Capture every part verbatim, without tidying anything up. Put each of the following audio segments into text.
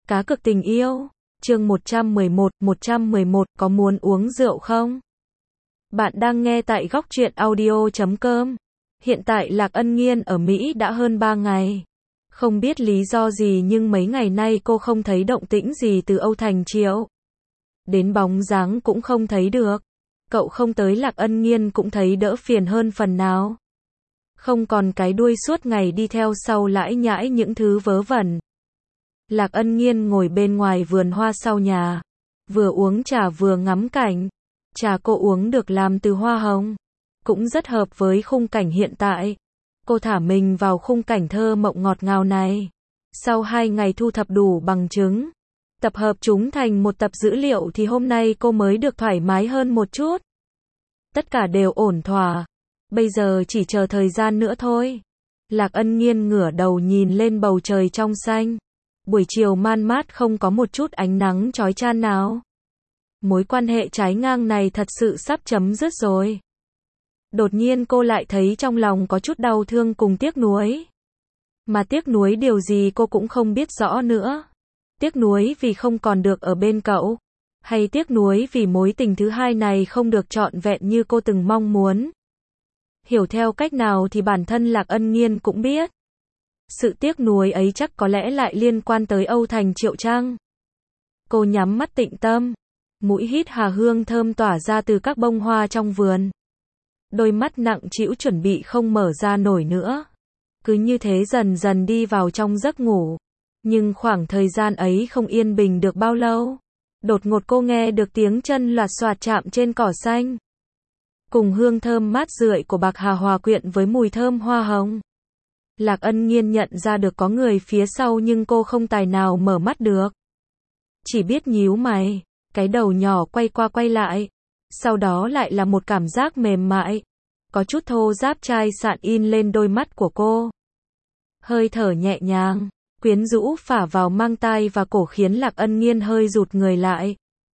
Cá cược tình yêu, chương một trăm mười một, một trăm mười một, có muốn uống rượu không? Bạn đang nghe tại góc truyện audio chấm com. Hiện tại Lạc Ân Nghiên ở Mỹ đã hơn ba ngày. Không biết lý do gì nhưng mấy ngày nay cô không thấy động tĩnh gì từ Âu Thành Triệu. Đến bóng dáng cũng không thấy được. Cậu không tới Lạc Ân Nghiên cũng thấy đỡ phiền hơn phần nào. Không còn cái đuôi suốt ngày đi theo sau lãi nhãi những thứ vớ vẩn. Lạc Ân Nghiên ngồi bên ngoài vườn hoa sau nhà, vừa uống trà vừa ngắm cảnh. Trà cô uống được làm từ hoa hồng, cũng rất hợp với khung cảnh hiện tại. Cô thả mình vào khung cảnh thơ mộng ngọt ngào này. Sau hai ngày thu thập đủ bằng chứng, tập hợp chúng thành một tập dữ liệu thì hôm nay cô mới được thoải mái hơn một chút. Tất cả đều ổn thỏa. Bây giờ chỉ chờ thời gian nữa thôi. Lạc Ân Nghiên ngửa đầu nhìn lên bầu trời trong xanh. Buổi chiều man mát không có một chút ánh nắng chói chang nào. Mối quan hệ trái ngang này thật sự sắp chấm dứt rồi. Đột nhiên cô lại thấy trong lòng có chút đau thương cùng tiếc nuối. Mà tiếc nuối điều gì cô cũng không biết rõ nữa. Tiếc nuối vì không còn được ở bên cậu, hay tiếc nuối vì mối tình thứ hai này không được trọn vẹn như cô từng mong muốn. Hiểu theo cách nào thì bản thân Lạc Ân Nghiên cũng biết. Sự tiếc nuối ấy chắc có lẽ lại liên quan tới Âu Thành Triệu chăng? Cô nhắm mắt tĩnh tâm, mũi hít hà hương thơm tỏa ra từ các bông hoa trong vườn. Đôi mắt nặng trĩu chuẩn bị không mở ra nổi nữa. Cứ như thế dần dần đi vào trong giấc ngủ. Nhưng khoảng thời gian ấy không yên bình được bao lâu. Đột ngột cô nghe được tiếng chân loạt xoạt chạm trên cỏ xanh. Cùng hương thơm mát rượi của bạc hà hòa quyện với mùi thơm hoa hồng. Lạc Ân Nghiên nhận ra được có người phía sau nhưng cô không tài nào mở mắt được. Chỉ biết nhíu mày, cái đầu nhỏ quay qua quay lại. Sau đó lại là một cảm giác mềm mại, có chút thô ráp chai sạn in lên đôi mắt của cô. Hơi thở nhẹ nhàng, quyến rũ phả vào mang tai và cổ khiến Lạc Ân Nghiên hơi rụt người lại.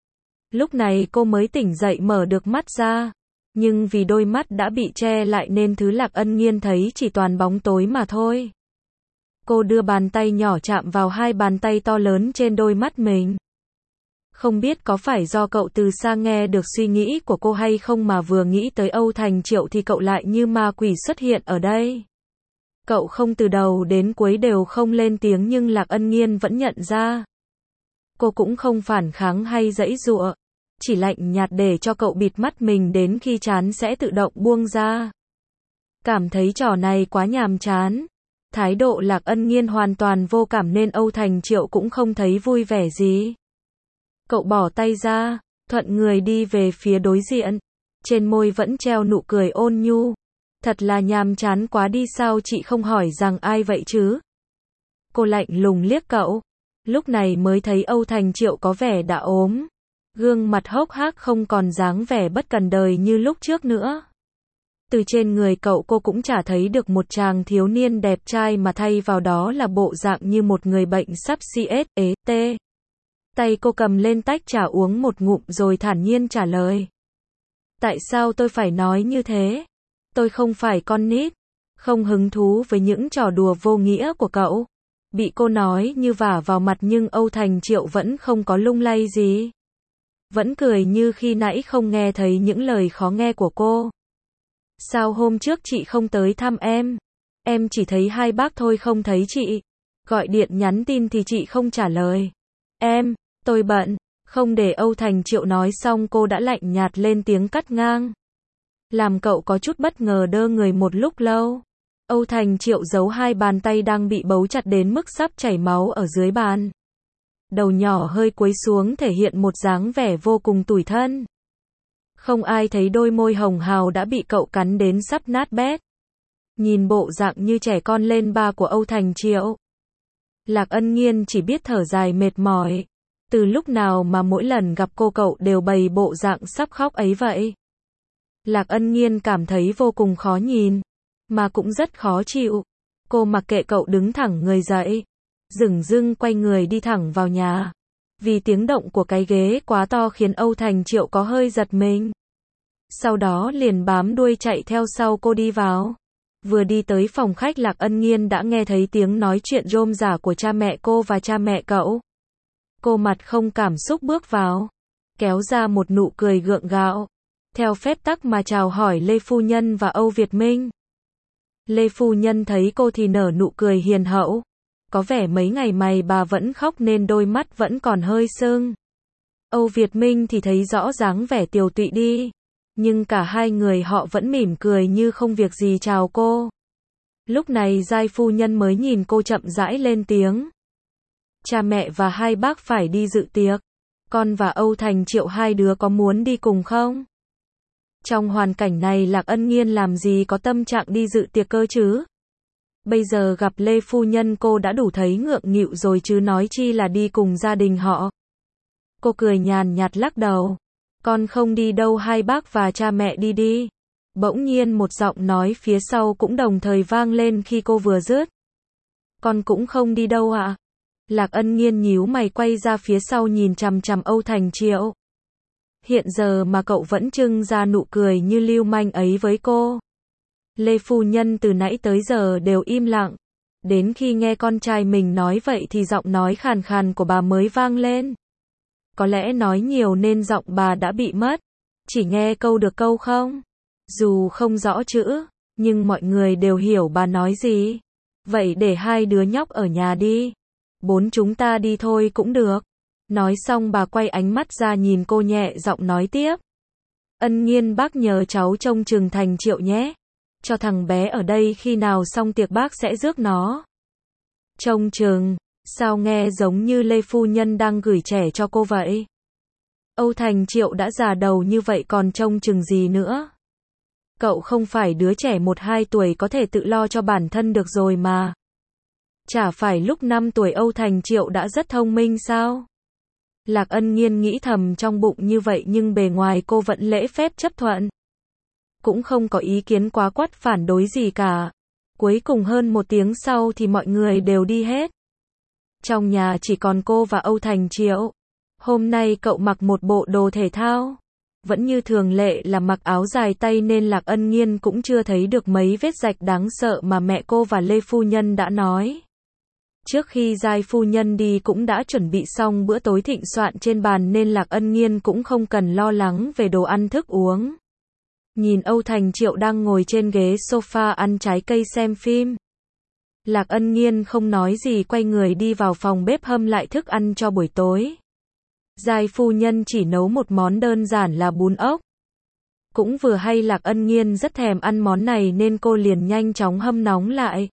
Lúc này cô mới tỉnh dậy mở được mắt ra. Nhưng vì đôi mắt đã bị che lại nên thứ Lạc Ân Nghiên thấy chỉ toàn bóng tối mà thôi. Cô đưa bàn tay nhỏ chạm vào hai bàn tay to lớn trên đôi mắt mình. Không biết có phải do cậu từ xa nghe được suy nghĩ của cô hay không mà vừa nghĩ tới Âu Thành Triệu thì cậu lại như ma quỷ xuất hiện ở đây. Cậu không từ đầu đến cuối đều không lên tiếng nhưng Lạc Ân Nghiên vẫn nhận ra. Cô cũng không phản kháng hay giãy giụa. Chỉ lạnh nhạt để cho cậu bịt mắt mình đến khi chán sẽ tự động buông ra. Cảm thấy trò này quá nhàm chán. Thái độ Lạc Ân Nghiên hoàn toàn vô cảm nên Âu Thành Triệu cũng không thấy vui vẻ gì. Cậu bỏ tay ra, thuận người đi về phía đối diện. Trên môi vẫn treo nụ cười ôn nhu. Thật là nhàm chán quá đi, sao chị không hỏi rằng ai vậy chứ? Cô lạnh lùng liếc cậu. Lúc này mới thấy Âu Thành Triệu có vẻ đã ốm. Gương mặt hốc hác không còn dáng vẻ bất cần đời như lúc trước nữa. Từ trên người cậu cô cũng chả thấy được một chàng thiếu niên đẹp trai mà thay vào đó là bộ dạng như một người bệnh sắp xê ét ế tê. Tay cô cầm lên tách trà uống một ngụm rồi thản nhiên trả lời. Tại sao tôi phải nói như thế? Tôi không phải con nít. Không hứng thú với những trò đùa vô nghĩa của cậu. Bị cô nói như vả vào mặt nhưng Âu Thành Triệu vẫn không có lung lay gì. Vẫn cười như khi nãy không nghe thấy những lời khó nghe của cô. Sao hôm trước chị không tới thăm em? Em chỉ thấy hai bác thôi không thấy chị. Gọi điện nhắn tin thì chị không trả lời. Em, tôi bận. Không để Âu Thành Triệu nói xong cô đã lạnh nhạt lên tiếng cắt ngang. Làm cậu có chút bất ngờ đơ người một lúc lâu. Âu Thành Triệu giấu hai bàn tay đang bị bấu chặt đến mức sắp chảy máu ở dưới bàn. Đầu nhỏ hơi cúi xuống thể hiện một dáng vẻ vô cùng tủi thân. Không ai thấy đôi môi hồng hào đã bị cậu cắn đến sắp nát bét. Nhìn bộ dạng như trẻ con lên ba của Âu Thành Triệu. Lạc Ân Nghiên chỉ biết thở dài mệt mỏi. Từ lúc nào mà mỗi lần gặp cô cậu đều bày bộ dạng sắp khóc ấy vậy. Lạc Ân Nghiên cảm thấy vô cùng khó nhìn. Mà cũng rất khó chịu. Cô mặc kệ cậu đứng thẳng người dậy. Dửng dưng quay người đi thẳng vào nhà. Vì tiếng động của cái ghế quá to khiến Âu Thành Triệu có hơi giật mình. Sau đó liền bám đuôi chạy theo sau cô đi vào. Vừa đi tới phòng khách Lạc Ân Nghiên đã nghe thấy tiếng nói chuyện rôm rả của cha mẹ cô và cha mẹ cậu. Cô mặt không cảm xúc bước vào, kéo ra một nụ cười gượng gạo, theo phép tắc mà chào hỏi Lê Phu Nhân và Âu Việt Minh. Lê Phu Nhân thấy cô thì nở nụ cười hiền hậu, có vẻ mấy ngày mày bà vẫn khóc nên đôi mắt vẫn còn hơi sưng. Âu Việt Minh thì thấy rõ dáng vẻ tiều tụy đi, nhưng cả hai người họ vẫn mỉm cười như không việc gì chào cô. Lúc này Giai Phu Nhân mới nhìn cô chậm rãi lên tiếng. Cha mẹ và hai bác phải đi dự tiệc, con và Âu Thành Triệu hai đứa có muốn đi cùng không? Trong hoàn cảnh này Lạc Ân Nghiên làm gì có tâm trạng đi dự tiệc cơ chứ? Bây giờ gặp Lê Phu Nhân cô đã đủ thấy ngượng nghịu rồi chứ nói chi là đi cùng gia đình họ. Cô cười nhàn nhạt lắc đầu. Con không đi đâu, hai bác và cha mẹ đi đi. Bỗng nhiên một giọng nói phía sau cũng đồng thời vang lên khi cô vừa dứt. Con cũng không đi đâu ạ. À? Lạc Ân Nghiên nhíu mày quay ra phía sau nhìn chằm chằm Âu Thành Triệu. Hiện giờ mà cậu vẫn trưng ra nụ cười như lưu manh ấy với cô. Lê Phu Nhân từ nãy tới giờ đều im lặng. Đến khi nghe con trai mình nói vậy thì giọng nói khàn khàn của bà mới vang lên. Có lẽ nói nhiều nên giọng bà đã bị mất. Chỉ nghe câu được câu không? Dù không rõ chữ, nhưng mọi người đều hiểu bà nói gì. Vậy để hai đứa nhóc ở nhà đi. Bốn chúng ta đi thôi cũng được. Nói xong bà quay ánh mắt ra nhìn cô nhẹ giọng nói tiếp. Ân Nghiên bác nhờ cháu trông chừng Thành Triệu nhé. Cho thằng bé ở đây khi nào xong tiệc bác sẽ rước nó. Trông chừng, sao nghe giống như Lê Phu Nhân đang gửi trẻ cho cô vậy? Âu Thành Triệu đã già đầu như vậy còn trông chừng gì nữa? Cậu không phải đứa trẻ một hai tuổi có thể tự lo cho bản thân được rồi mà. Chả phải lúc năm tuổi Âu Thành Triệu đã rất thông minh sao? Lạc Ân Nghiên nghĩ thầm trong bụng như vậy nhưng bề ngoài cô vẫn lễ phép chấp thuận. Cũng không có ý kiến quá quát phản đối gì cả. Cuối cùng hơn một tiếng sau thì mọi người đều đi hết. Trong nhà chỉ còn cô và Âu Thành Triệu. Hôm nay cậu mặc một bộ đồ thể thao. Vẫn như thường lệ là mặc áo dài tay nên Lạc Ân Nghiên cũng chưa thấy được mấy vết rạch đáng sợ mà mẹ cô và Lê Phu Nhân đã nói. Trước khi Giai Phu Nhân đi cũng đã chuẩn bị xong bữa tối thịnh soạn trên bàn nên Lạc Ân Nghiên cũng không cần lo lắng về đồ ăn thức uống. Nhìn Âu Thành Triệu đang ngồi trên ghế sofa ăn trái cây xem phim. Lạc Ân Nghiên không nói gì quay người đi vào phòng bếp hâm lại thức ăn cho buổi tối. Giai Phu Nhân chỉ nấu một món đơn giản là bún ốc. Cũng vừa hay Lạc Ân Nghiên rất thèm ăn món này nên cô liền nhanh chóng hâm nóng lại.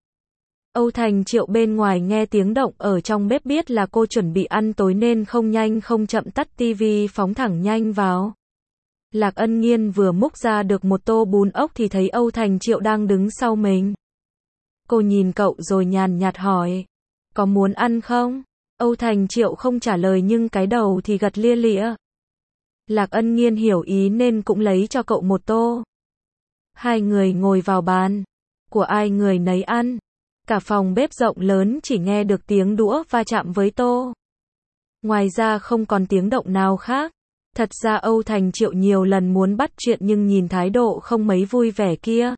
Âu Thành Triệu bên ngoài nghe tiếng động ở trong bếp biết là cô chuẩn bị ăn tối nên không nhanh không chậm tắt tivi phóng thẳng nhanh vào. Lạc Ân Nghiên vừa múc ra được một tô bún ốc thì thấy Âu Thành Triệu đang đứng sau mình. Cô nhìn cậu rồi nhàn nhạt hỏi. Có muốn ăn không? Âu Thành Triệu không trả lời nhưng cái đầu thì gật lia lịa. Lạc Ân Nghiên hiểu ý nên cũng lấy cho cậu một tô. Hai người ngồi vào bàn. Của ai người nấy ăn. Cả phòng bếp rộng lớn chỉ nghe được tiếng đũa va chạm với tô. Ngoài ra không còn tiếng động nào khác. Thật ra Âu Thành Triệu nhiều lần muốn bắt chuyện nhưng nhìn thái độ không mấy vui vẻ kia.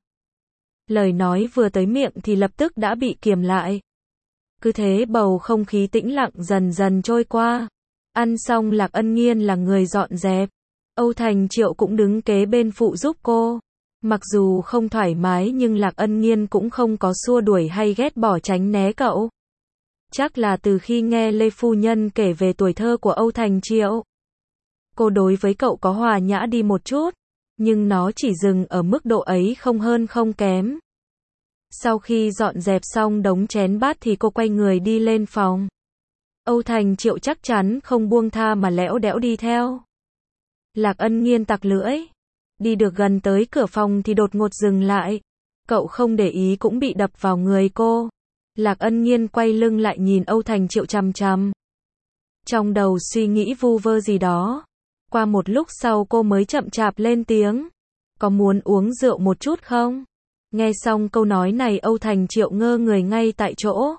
Lời nói vừa tới miệng thì lập tức đã bị kiềm lại. Cứ thế bầu không khí tĩnh lặng dần dần trôi qua. Ăn xong Lạc Ân Nghiên là người dọn dẹp. Âu Thành Triệu cũng đứng kế bên phụ giúp cô. Mặc dù không thoải mái nhưng Lạc Ân Nghiên cũng không có xua đuổi hay ghét bỏ tránh né cậu. Chắc là từ khi nghe Lê Phu Nhân kể về tuổi thơ của Âu Thành Triệu. Cô đối với cậu có hòa nhã đi một chút. Nhưng nó chỉ dừng ở mức độ ấy không hơn không kém. Sau khi dọn dẹp xong đống chén bát thì cô quay người đi lên phòng. Âu Thành Triệu chắc chắn không buông tha mà lẽo đẽo đi theo. Lạc Ân Nghiên tặc lưỡi. Đi được gần tới cửa phòng thì đột ngột dừng lại. Cậu không để ý cũng bị đập vào người cô. Lạc Ân Nghiên quay lưng lại nhìn Âu Thành Triệu chằm chằm. Trong đầu suy nghĩ vu vơ gì đó. Qua một lúc sau cô mới chậm chạp lên tiếng. Có muốn uống rượu một chút không? Nghe xong câu nói này Âu Thành Triệu ngơ người ngay tại chỗ.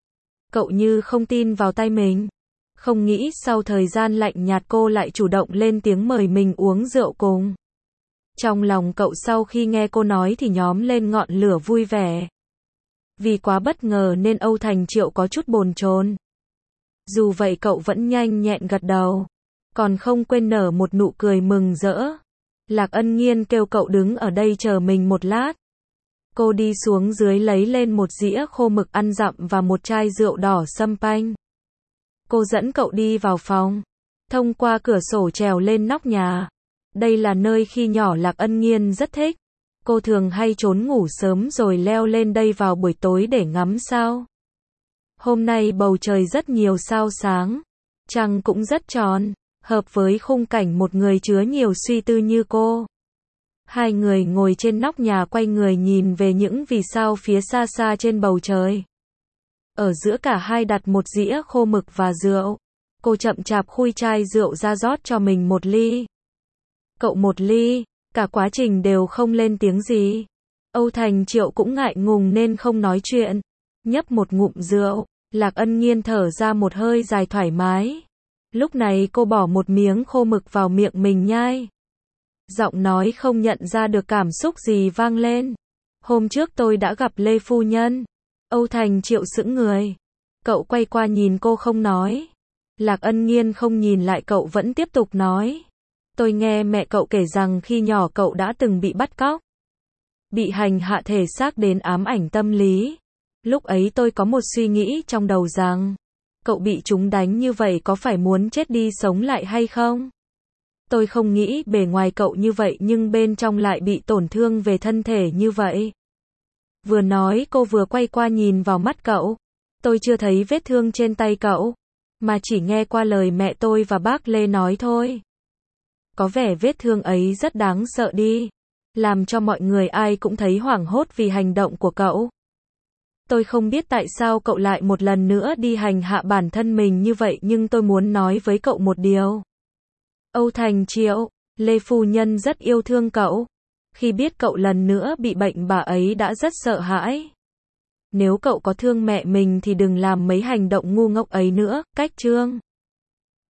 Cậu như không tin vào tai mình. Không nghĩ sau thời gian lạnh nhạt cô lại chủ động lên tiếng mời mình uống rượu cùng. Trong lòng cậu sau khi nghe cô nói thì nhóm lên ngọn lửa vui vẻ. Vì quá bất ngờ nên Âu Thành Triệu có chút bồn chồn. Dù vậy cậu vẫn nhanh nhẹn gật đầu, còn không quên nở một nụ cười mừng rỡ. Lạc Ân Nghiên kêu cậu đứng ở đây chờ mình một lát. Cô đi xuống dưới lấy lên một dĩa khô mực ăn dặm và một chai rượu đỏ sâm panh. Cô dẫn cậu đi vào phòng, thông qua cửa sổ trèo lên nóc nhà. Đây là nơi khi nhỏ Lạc Ân Nghiên rất thích. Cô thường hay trốn ngủ sớm rồi leo lên đây vào buổi tối để ngắm sao. Hôm nay bầu trời rất nhiều sao sáng, trăng cũng rất tròn, hợp với khung cảnh một người chứa nhiều suy tư như cô. Hai người ngồi trên nóc nhà quay người nhìn về những vì sao phía xa xa trên bầu trời. Ở giữa cả hai đặt một dĩa khô mực và rượu. Cô chậm chạp khui chai rượu ra rót cho mình một ly. Cậu một ly, cả quá trình đều không lên tiếng gì. Âu Thành Triệu cũng ngại ngùng nên không nói chuyện. Nhấp một ngụm rượu, Lạc Ân Nghiên thở ra một hơi dài thoải mái. Lúc này cô bỏ một miếng khô mực vào miệng mình nhai. Giọng nói không nhận ra được cảm xúc gì vang lên. Hôm trước tôi đã gặp Lê Phu Nhân. Âu Thành Triệu sững người. Cậu quay qua nhìn cô không nói. Lạc Ân Nghiên không nhìn lại cậu vẫn tiếp tục nói. Tôi nghe mẹ cậu kể rằng khi nhỏ cậu đã từng bị bắt cóc. Bị hành hạ thể xác đến ám ảnh tâm lý. Lúc ấy tôi có một suy nghĩ trong đầu rằng, cậu bị chúng đánh như vậy có phải muốn chết đi sống lại hay không? Tôi không nghĩ bề ngoài cậu như vậy nhưng bên trong lại bị tổn thương về thân thể như vậy. Vừa nói cô vừa quay qua nhìn vào mắt cậu. Tôi chưa thấy vết thương trên tay cậu, mà chỉ nghe qua lời mẹ tôi và bác Lê nói thôi. Có vẻ vết thương ấy rất đáng sợ đi, làm cho mọi người ai cũng thấy hoảng hốt vì hành động của cậu. Tôi không biết tại sao cậu lại một lần nữa đi hành hạ bản thân mình như vậy nhưng tôi muốn nói với cậu một điều. Âu Thành Triệu, Lê Phu Nhân rất yêu thương cậu. Khi biết cậu lần nữa bị bệnh bà ấy đã rất sợ hãi. Nếu cậu có thương mẹ mình thì đừng làm mấy hành động ngu ngốc ấy nữa, cách Trương.